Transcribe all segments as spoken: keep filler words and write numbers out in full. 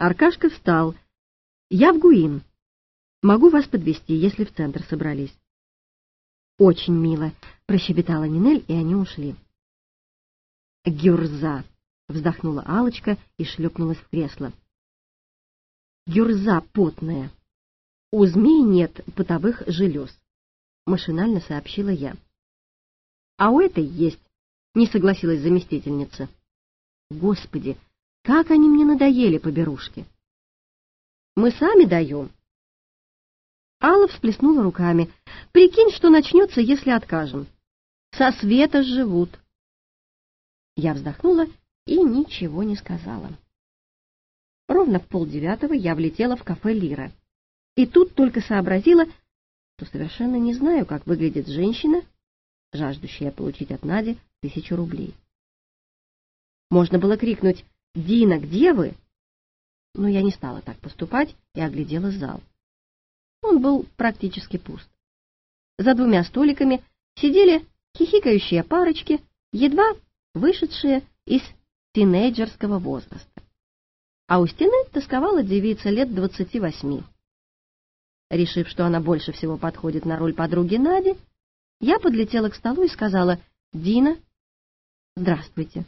Аркашка встал. «Я в Гуин. Могу вас подвезти, если в центр собрались». «Очень мило», — прощебетала Нинель, и они ушли. «Гюрза», — вздохнула Алочка и шлепнулась в кресло. «Гюрза потная. У змей нет потовых желез», — машинально сообщила я. «А у этой есть», — не согласилась заместительница. «Господи, как они мне надоели, поберушки!» «Мы сами даем». Алла всплеснула руками. «Прикинь, что начнется, если откажем. Со света живут». Я вздохнула и ничего не сказала. Ровно в полдевятого я влетела в кафе «Лира». И тут только сообразила, что совершенно не знаю, как выглядит женщина, жаждущая получить от Нади тысячу рублей. Можно было крикнуть «Дина, где вы?», но я не стала так поступать и оглядела зал. Он был практически пуст. За двумя столиками сидели хихикающие парочки, едва вышедшие из тинейджерского возраста. А у стены тосковала девица лет двадцати восьми. Решив, что она больше всего подходит на роль подруги Нади, я подлетела к столу и сказала: «Дина, здравствуйте».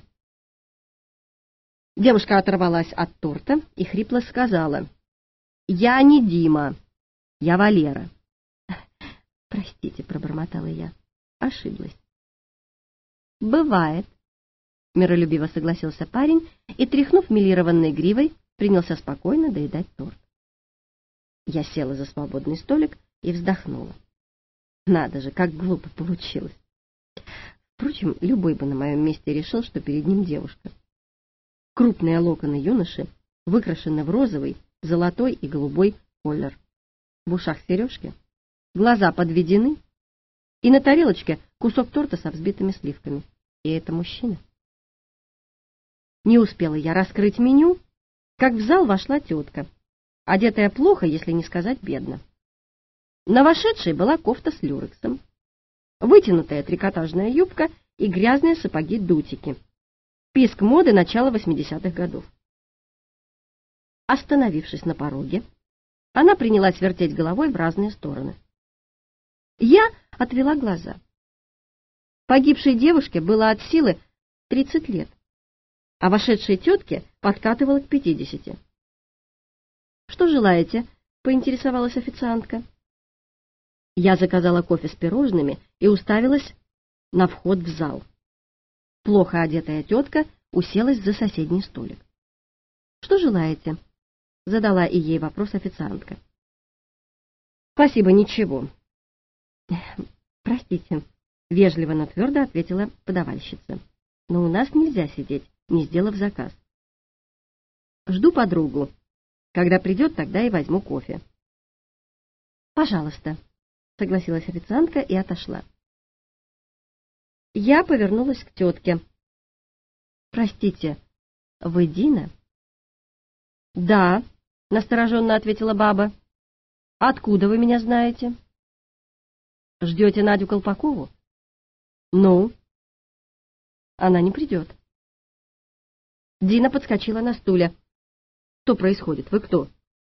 Девушка оторвалась от торта и хрипло сказала: «Я не Дима, я Валера». «Простите», — пробормотала я, — ошиблась. «Бывает», — миролюбиво согласился парень и, тряхнув милированной гривой, принялся спокойно доедать торт. Я села за свободный столик и вздохнула. Надо же, как глупо получилось. Впрочем, любой бы на моем месте решил, что перед ним девушка. Крупные локоны юноши выкрашены в розовый, золотой и голубой колер. В ушах сережки, глаза подведены, и на тарелочке кусок торта со взбитыми сливками. И это мужчина. Не успела я раскрыть меню, как в зал вошла тетка, одетая плохо, если не сказать бедно. На вошедшей была кофта с люрексом, вытянутая трикотажная юбка и грязные сапоги-дутики. Писк моды начала восьмидесятых годов. Остановившись на пороге, она принялась вертеть головой в разные стороны. Я отвела глаза. Погибшей девушке было от силы тридцать лет, а вошедшей тетке подкатывало к пятидесяти. «Что желаете?» — поинтересовалась официантка. Я заказала кофе с пирожными и уставилась на вход в зал. Плохо одетая тетка уселась за соседний столик. «Что желаете?» — задала и ей вопрос официантка. «Спасибо, ничего». «Простите», — вежливо, но твердо ответила подавальщица. «Но у нас нельзя сидеть, не сделав заказ. Жду подругу. Когда придет, тогда и возьму кофе». «Пожалуйста», — согласилась официантка и отошла. Я повернулась к тетке. «Простите, вы Дина?» «Да», — настороженно ответила баба. «Откуда вы меня знаете?» «Ждете Надю Колпакову?» «Ну?» «Она не придет». Дина подскочила на стуле. «Что происходит? Вы кто?»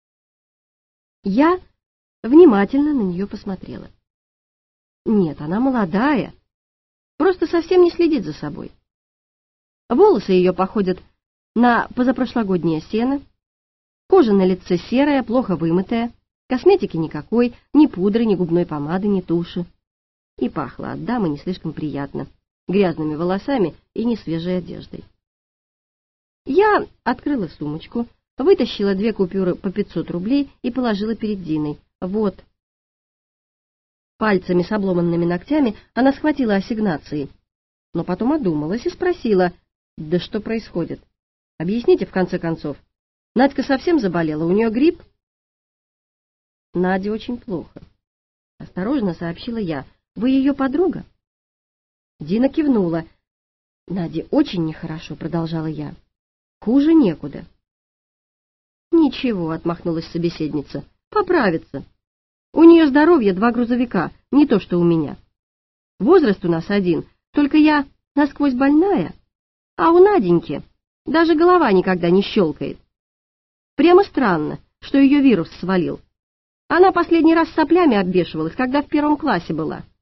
Я внимательно на нее посмотрела. Нет, она молодая, просто совсем не следит за собой. Волосы ее походят на позапрошлогоднее сено, кожа на лице серая, плохо вымытая, косметики никакой, ни пудры, ни губной помады, ни туши. И пахло от дамы не слишком приятно, грязными волосами и несвежей одеждой. Я открыла сумочку, вытащила две купюры по пятьсот рублей и положила перед Диной. Вот. Пальцами с обломанными ногтями она схватила ассигнации, но потом одумалась и спросила: «Да что происходит? Объясните, в конце концов. Надька совсем заболела, у нее грипп?» «Наде очень плохо», — осторожно сообщила я. «Вы ее подруга?» Дина кивнула. «Наде очень нехорошо», — продолжала я. «Хуже некуда». «Ничего», — отмахнулась собеседница, — «поправится. У нее здоровье два грузовика, не то что у меня. Возраст у нас один, только я насквозь больная, а у Наденьки даже голова никогда не щелкает. Прямо странно, что ее вирус свалил. Она последний раз соплями обвешивалась, когда в первом классе была.